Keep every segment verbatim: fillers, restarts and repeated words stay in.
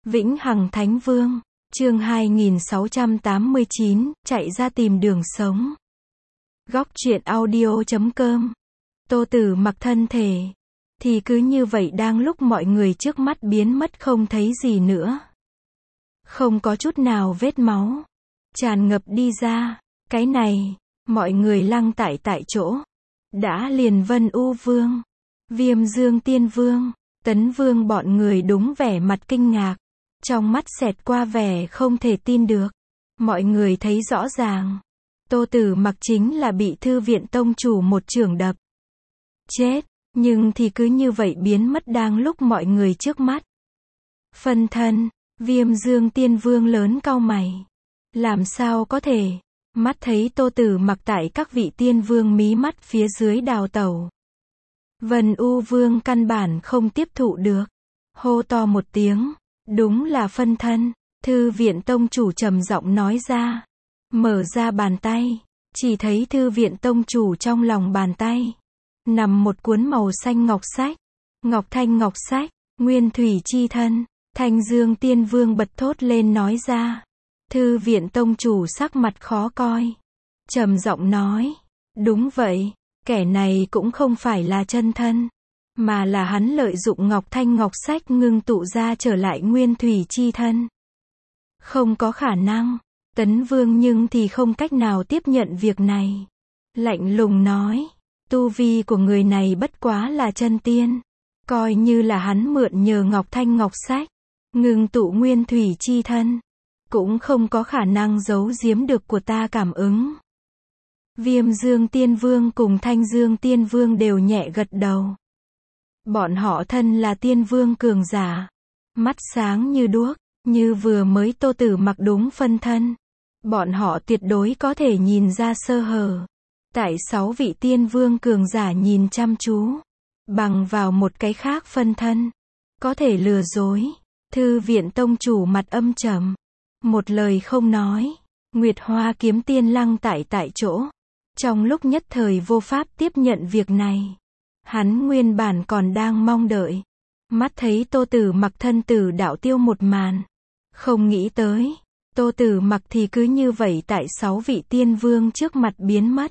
Vĩnh Hằng Thánh Vương, chương hai nghìn sáu trăm tám mươi chín, chạy ra tìm đường sống. Góc truyện audio chấm com. Tô Tử Mặc thân thể thì cứ như vậy đang lúc mọi người trước mắt biến mất không thấy gì nữa. Không có chút nào vết máu tràn ngập đi ra. Cái này, mọi người lăng tại tại chỗ. Đã liền Vân U Vương, Viêm Dương Tiên Vương, Tấn Vương bọn người đúng vẻ mặt kinh ngạc. Trong mắt xẹt qua vẻ không thể tin được. Mọi người thấy rõ ràng, Tô Tử Mặc chính là bị Thư Viện Tông chủ một chưởng đập chết, nhưng thì cứ như vậy biến mất đang lúc mọi người trước mắt. Phân thân, Viêm Dương Tiên Vương lớn cau mày. Làm sao có thể? Mắt thấy Tô Tử Mặc tại các vị tiên vương mí mắt phía dưới đào tẩu. Vân U Vương căn bản không tiếp thụ được. Hô to một tiếng. Đúng là phân thân. Thư Viện Tông chủ trầm giọng nói ra. Mở ra bàn tay. Chỉ thấy Thư Viện Tông chủ trong lòng bàn tay nằm một cuốn màu xanh ngọc sách. Ngọc thanh ngọc sách, nguyên thủy chi thân. Thanh Dương Tiên Vương bật thốt lên nói ra. Thư Viện Tông chủ sắc mặt khó coi. Trầm giọng nói. Đúng vậy, kẻ này cũng không phải là chân thân, mà là hắn lợi dụng Ngọc Thanh Ngọc Sách ngưng tụ ra trở lại nguyên thủy chi thân. Không có khả năng. Tấn Vương nhưng thì không cách nào tiếp nhận việc này. Lạnh lùng nói. Tu vi của người này bất quá là chân tiên. Coi như là hắn mượn nhờ Ngọc Thanh Ngọc Sách ngưng tụ nguyên thủy chi thân, cũng không có khả năng giấu giếm được của ta cảm ứng. Viêm Dương Tiên Vương cùng Thanh Dương Tiên Vương đều nhẹ gật đầu. Bọn họ thân là tiên vương cường giả. Mắt sáng như đuốc, như vừa mới Tô Tử Mặc đúng phân thân. Bọn họ tuyệt đối có thể nhìn ra sơ hở. Tại sáu vị tiên vương cường giả nhìn chăm chú. Bằng vào một cái khác phân thân. Có thể lừa dối. Thư Viện Tông chủ mặt âm trầm. Một lời không nói. Nguyệt Hoa Kiếm Tiên lăng tại tại chỗ. Trong lúc nhất thời vô pháp tiếp nhận việc này. Hắn nguyên bản còn đang mong đợi. Mắt thấy Tô Tử Mặc thân tử đạo tiêu một màn. Không nghĩ tới. Tô Tử Mặc thì cứ như vậy tại sáu vị tiên vương trước mặt biến mất.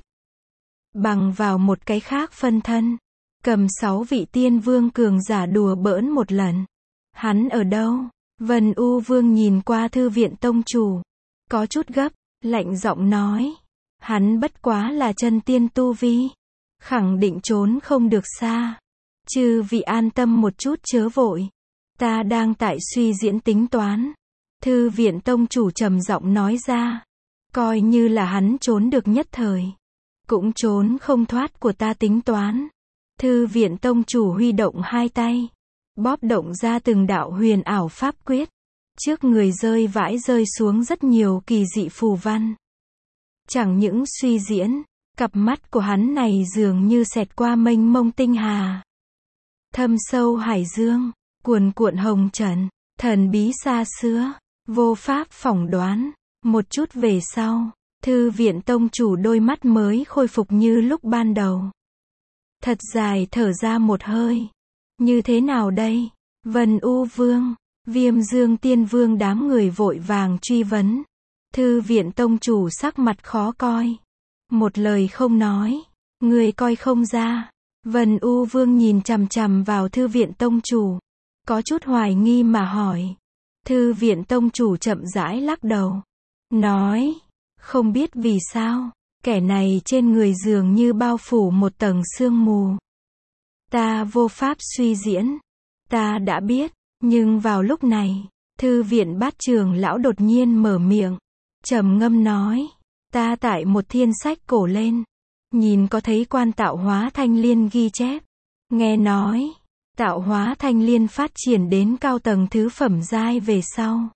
Bằng vào một cái khác phân thân. Cầm sáu vị tiên vương cường giả đùa bỡn một lần. Hắn ở đâu? Vân U Vương nhìn qua Thư Viện Tông chủ. Có chút gấp, lạnh giọng nói. Hắn bất quá là chân tiên tu vi. Khẳng định trốn không được xa. Chư vị an tâm một chút chớ vội. Ta đang tại suy diễn tính toán. Thư Viện Tông chủ trầm giọng nói ra. Coi như là hắn trốn được nhất thời. Cũng trốn không thoát của ta tính toán. Thư Viện Tông chủ huy động hai tay. Bóp động ra từng đạo huyền ảo pháp quyết. Trước người rơi vãi rơi xuống rất nhiều kỳ dị phù văn. Chẳng những suy diễn, cặp mắt của hắn này dường như xẹt qua mênh mông tinh hà. Thâm sâu hải dương, cuồn cuộn hồng trần, thần bí xa xưa, vô pháp phỏng đoán. Một chút về sau, Thư Viện Tông chủ đôi mắt mới khôi phục như lúc ban đầu. Thật dài thở ra một hơi. Như thế nào đây? Vân U Vương, Viêm Dương Tiên Vương đám người vội vàng truy vấn. Thư Viện Tông chủ sắc mặt khó coi. Một lời không nói. Người coi không ra. Vân U Vương nhìn chằm chằm vào Thư Viện Tông chủ. Có chút hoài nghi mà hỏi. Thư Viện Tông chủ chậm rãi lắc đầu. Nói. Không biết vì sao. Kẻ này trên người dường như bao phủ một tầng sương mù. Ta vô pháp suy diễn. Ta đã biết. Nhưng vào lúc này, Thư Viện Bát Trường lão đột nhiên mở miệng. Trầm ngâm nói. Ta tại một thiên sách cổ lên. Nhìn có thấy quan tạo hóa thanh liên ghi chép. Nghe nói. Tạo hóa thanh liên phát triển đến cao tầng thứ phẩm giai về sau.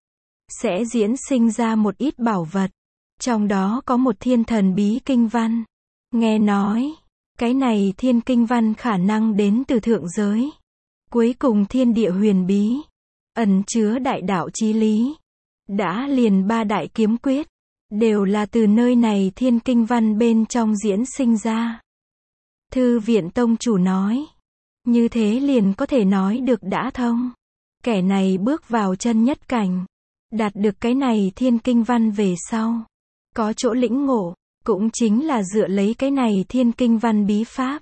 Sẽ diễn sinh ra một ít bảo vật. Trong đó có một thiên thần bí kinh văn. Nghe nói. Cái này thiên kinh văn khả năng đến từ thượng giới. Cuối cùng thiên địa huyền bí. Ẩn chứa đại đạo chí lý. Đã liền ba đại kiếm quyết. Đều là từ nơi này thiên kinh văn bên trong diễn sinh ra. Thư Viện Tông chủ nói. Như thế liền có thể nói được đã thông. Kẻ này bước vào chân nhất cảnh, đạt được cái này thiên kinh văn về sau, có chỗ lĩnh ngộ, cũng chính là dựa lấy cái này thiên kinh văn bí pháp.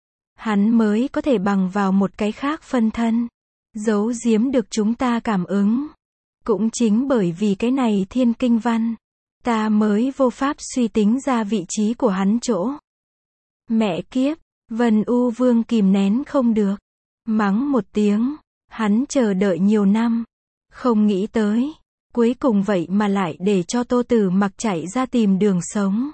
Hắn mới có thể bằng vào một cái khác phân thân, giấu giếm được chúng ta cảm ứng. Cũng chính bởi vì cái này thiên kinh văn, ta mới vô pháp suy tính ra vị trí của hắn chỗ. Mẹ kiếp, Vân U Vương kìm nén không được, mắng một tiếng, hắn chờ đợi nhiều năm, không nghĩ tới, cuối cùng vậy mà lại để cho Tô Tử Mặc chạy ra tìm đường sống.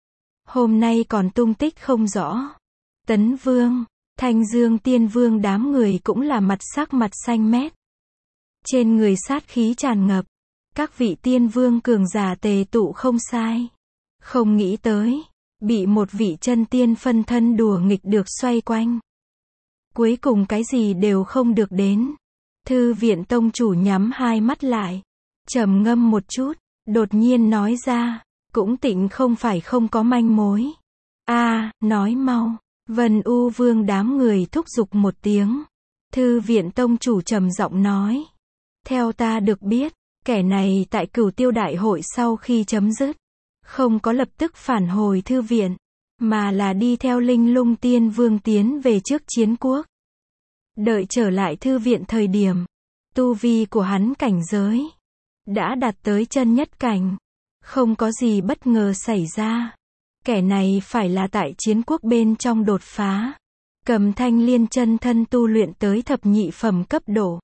Hôm nay còn tung tích không rõ. Tấn Vương, Thanh Dương Tiên Vương đám người cũng là mặt sắc mặt xanh mét. Trên người sát khí tràn ngập, các vị tiên vương cường giả tề tụ không sai. Không nghĩ tới, bị một vị chân tiên phân thân đùa nghịch được xoay quanh. Cuối cùng cái gì đều không được đến. Thư viện tông chủ nhắm hai mắt lại, trầm ngâm một chút, đột nhiên nói ra, cũng tịnh không phải không có manh mối. A, à, nói mau. Vân U Vương đám người thúc giục một tiếng. Thư viện tông chủ trầm giọng nói, theo ta được biết, kẻ này tại Cửu Tiêu đại hội sau khi chấm dứt, không có lập tức phản hồi thư viện, mà là đi theo Linh Lung Tiên Vương tiến về trước chiến quốc. Đợi trở lại thư viện thời điểm, tu vi của hắn cảnh giới đã đạt tới chân nhất cảnh, không có gì bất ngờ xảy ra. Kẻ này phải là tại chiến quốc bên trong đột phá, cầm thanh liên chân thân tu luyện tới thập nhị phẩm cấp độ.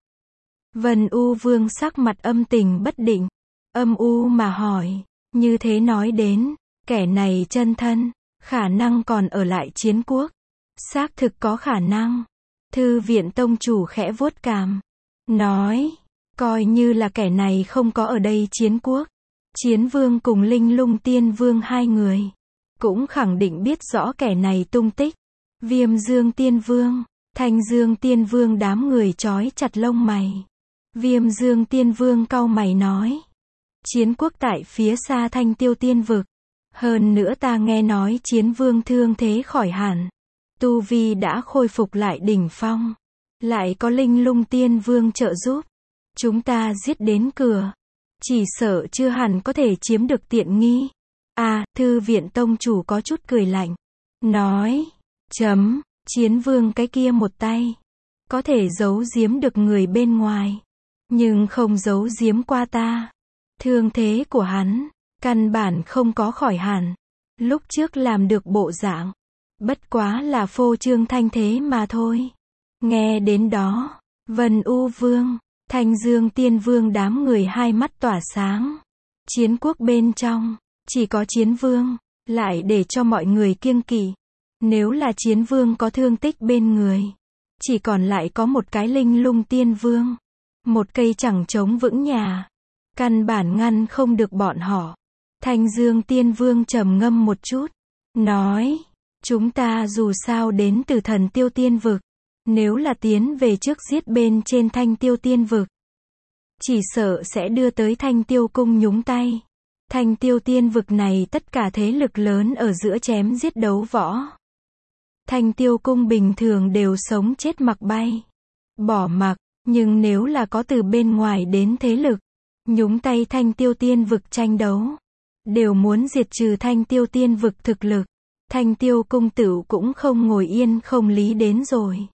Vân U Vương sắc mặt âm tình bất định, âm u mà hỏi, như thế nói đến, kẻ này chân thân, khả năng còn ở lại chiến quốc. Xác thực có khả năng. Thư viện tông chủ khẽ vuốt cằm, nói, coi như là kẻ này không có ở đây chiến quốc, Chiến Vương cùng Linh Lung Tiên Vương hai người cũng khẳng định biết rõ kẻ này tung tích. Viêm Dương Tiên Vương, Thanh Dương Tiên Vương đám người chói chặt lông mày. Viêm Dương Tiên Vương cau mày nói, chiến quốc tại phía xa Thanh Tiêu Tiên vực, hơn nữa ta nghe nói Chiến Vương thương thế khỏi hẳn, tu vi đã khôi phục lại đỉnh phong, lại có Linh Lung Tiên Vương trợ giúp, chúng ta giết đến cửa, chỉ sợ chưa hẳn có thể chiếm được tiện nghi. À, thư viện tông chủ có chút cười lạnh, nói, chấm, Chiến Vương cái kia một tay, có thể giấu giếm được người bên ngoài, nhưng không giấu giếm qua ta. Thương thế của hắn, căn bản không có khỏi hẳn, lúc trước làm được bộ dạng, bất quá là phô trương thanh thế mà thôi. Nghe đến đó, Vân U Vương, Thanh Dương Tiên Vương đám người hai mắt tỏa sáng. Chiến quốc bên trong, chỉ có Chiến Vương, lại để cho mọi người kiêng kỵ. Nếu là Chiến Vương có thương tích bên người, chỉ còn lại có một cái Linh Lung Tiên Vương, một cây chẳng chống vững nhà, căn bản ngăn không được bọn họ. Thanh Dương Tiên Vương trầm ngâm một chút, nói, chúng ta dù sao đến từ Thần Tiêu Tiên vực, nếu là tiến về trước giết bên trên Thanh Tiêu Tiên vực, chỉ sợ sẽ đưa tới Thanh Tiêu Cung nhúng tay. Thanh Tiêu Tiên vực này tất cả thế lực lớn ở giữa chém giết đấu võ. Thanh Tiêu Cung bình thường đều sống chết mặc bay, bỏ mặc, nhưng nếu là có từ bên ngoài đến thế lực, nhúng tay Thanh Tiêu Tiên vực tranh đấu, đều muốn diệt trừ Thanh Tiêu Tiên vực thực lực. Thanh Tiêu Cung tử cũng không ngồi yên không lý đến rồi.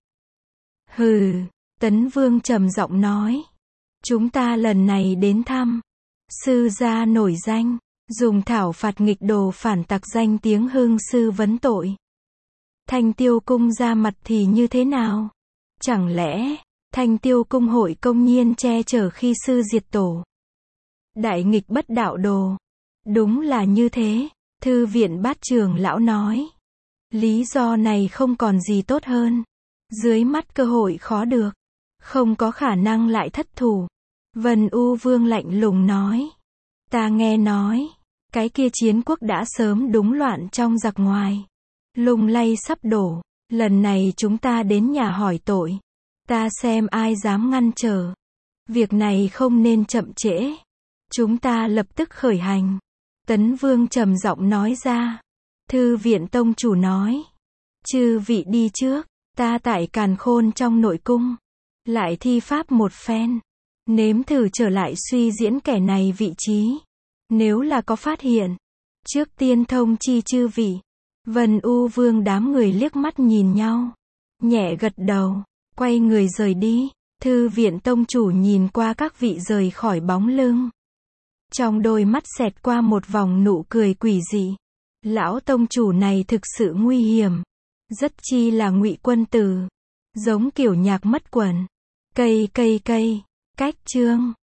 Hừ, Tấn Vương trầm giọng nói, chúng ta lần này đến thăm sư gia nổi danh, dùng thảo phạt nghịch đồ phản tặc danh tiếng hưng sư vấn tội. Thanh Tiêu Cung ra mặt thì như thế nào? Chẳng lẽ Thanh Tiêu Cung hội công nhiên che chở khi sư diệt tổ? Đại nghịch bất đạo đồ. Đúng là như thế, thư viện Bát Trưởng lão nói. Lý do này không còn gì tốt hơn. Dưới mắt cơ hội khó được, không có khả năng lại thất thủ. Vân U Vương lạnh lùng nói, ta nghe nói, cái kia chiến quốc đã sớm đúng loạn trong giặc ngoài, lung lay sắp đổ, lần này chúng ta đến nhà hỏi tội, ta xem ai dám ngăn trở. Việc này không nên chậm trễ, chúng ta lập tức khởi hành. Tấn Vương trầm giọng nói ra. Thư viện tông chủ nói, chư vị đi trước, ta tại Càn Khôn trong nội cung, lại thi pháp một phen. Nếm thử trở lại suy diễn kẻ này vị trí. Nếu là có phát hiện, trước tiên thông chi chư vị. Vân U Vương đám người liếc mắt nhìn nhau, nhẹ gật đầu, quay người rời đi. Thư viện tông chủ nhìn qua các vị rời khỏi bóng lưng. Trong đôi mắt xẹt qua một vòng nụ cười quỷ dị. Lão tông chủ này thực sự nguy hiểm. Rất chi là ngụy quân tử. Giống kiểu nhạc mất quần. Cây cây cây. Cách chương.